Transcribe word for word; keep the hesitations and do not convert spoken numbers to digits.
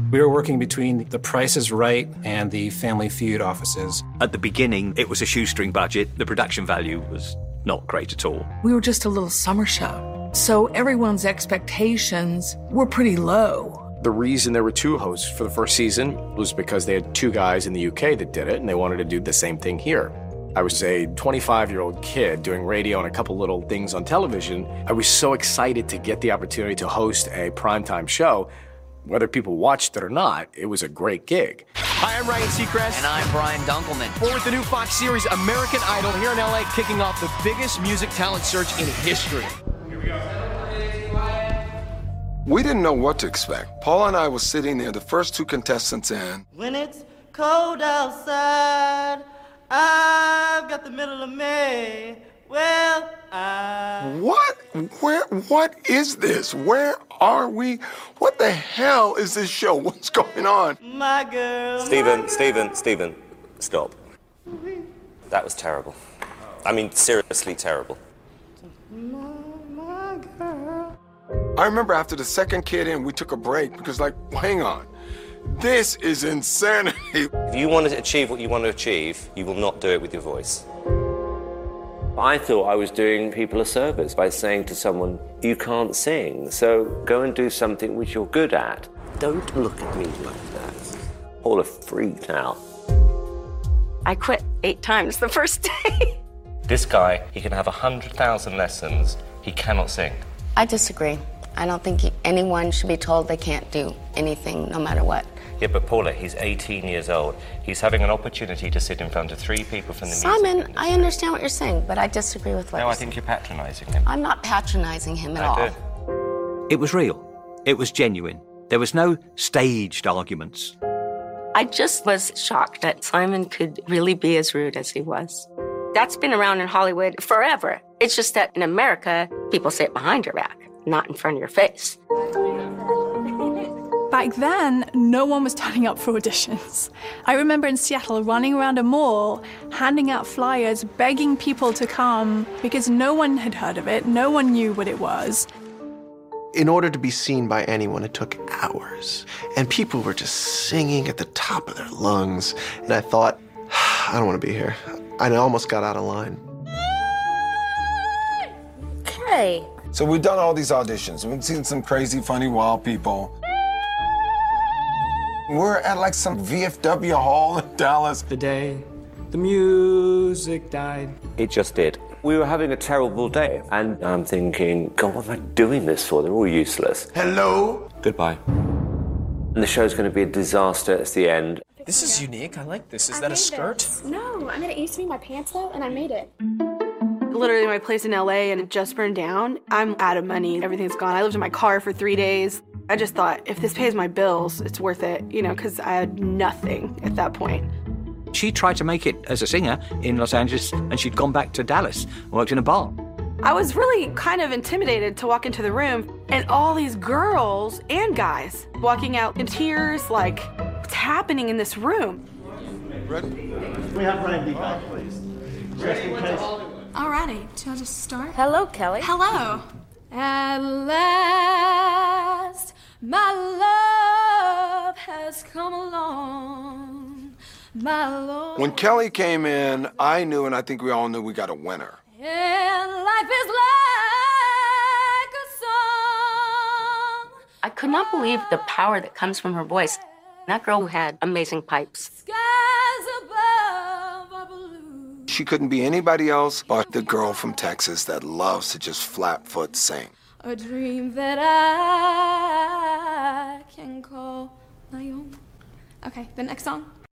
We were working between The Price is Right and the Family Feud offices. At the beginning, it was a shoestring budget. The production value was not great at all. We were just a little summer show, so everyone's expectations were pretty low. The reason there were two hosts for the first season was because they had two guys in the U K that did it, and they wanted to do the same thing here. I was a twenty-five-year-old kid doing radio and a couple little things on television. I was so excited to get the opportunity to host a primetime show. Whether people watched it or not, it was a great gig. Hi, I'm Ryan Seacrest. And I'm Brian Dunkelman. We're with the new Fox series American Idol here in L A, kicking off the biggest music talent search in history. Here we go. We didn't know what to expect. Paul and I were sitting there, the first two contestants in. When it's cold outside, I've got the middle of May. Well, I... What? Where? What is this? Where are we? What the hell is this show? What's going on? My girl. Stephen, Stephen, Stephen, stop. That was terrible. I mean, seriously terrible. My, my girl. I remember after the second kid in, we took a break because, like, hang on. This is insanity. If you want to achieve what you want to achieve, you will not do it with your voice. I thought I was doing people a service by saying to someone, you can't sing, so go and do something which you're good at. Don't look at me like that. Paula freaked out. I quit eight times the first day. This guy, he can have one hundred thousand lessons, he cannot sing. I disagree. I don't think anyone should be told they can't do anything, no matter what. Yeah, but Paula, he's eighteen years old. He's having an opportunity to sit in front of three people from the music Simon, industry. I understand what you're saying, but I disagree with what No, you're I saying. think you're patronising him. I'm not patronising him at I all. do. It was real. It was genuine. There was no staged arguments. I just was shocked that Simon could really be as rude as he was. That's been around in Hollywood forever. It's just that in America, people say it behind your back, not in front of your face. Back then, no one was turning up for auditions. I remember in Seattle running around a mall, handing out flyers, begging people to come because no one had heard of it, no one knew what it was. In order to be seen by anyone, it took hours. And people were just singing at the top of their lungs. And I thought, I don't want to be here. I almost got out of line. Okay. So we've done all these auditions. We've seen some crazy, funny, wild people. We're at like some V F W hall in Dallas. The day the music died. It just did. We were having a terrible day, and I'm thinking, God, what am I doing this for? They're all useless. Hello? Goodbye. And the show's going to be a disaster at the end. This is unique. I like this. Is I that a made skirt? This. No, I made it used to be my pants though, and I made it. Literally my place in L A and it just burned down. I'm out of money. Everything's gone. I lived in my car for three days. I just thought, if this pays my bills, it's worth it, you know, because I had nothing at that point. She tried to make it as a singer in Los Angeles, and she'd gone back to Dallas and worked in a bar. I was really kind of intimidated to walk into the room, and all these girls and guys walking out in tears, like, what's happening in this room? Ready? We have Brian B back, please. Just in case. Alrighty, shall I just start? Hello, Kelly. Hello. At last, my love has come along. My Lord. When Kelly came in, I knew, and I think we all knew, we got a winner. And life is like a song. I could not believe the power that comes from her voice. That girl had amazing pipes. Skies above are blue. She couldn't be anybody else but the girl from Texas that loves to just flat foot sing. A dream that I can call my own. Okay, the next song.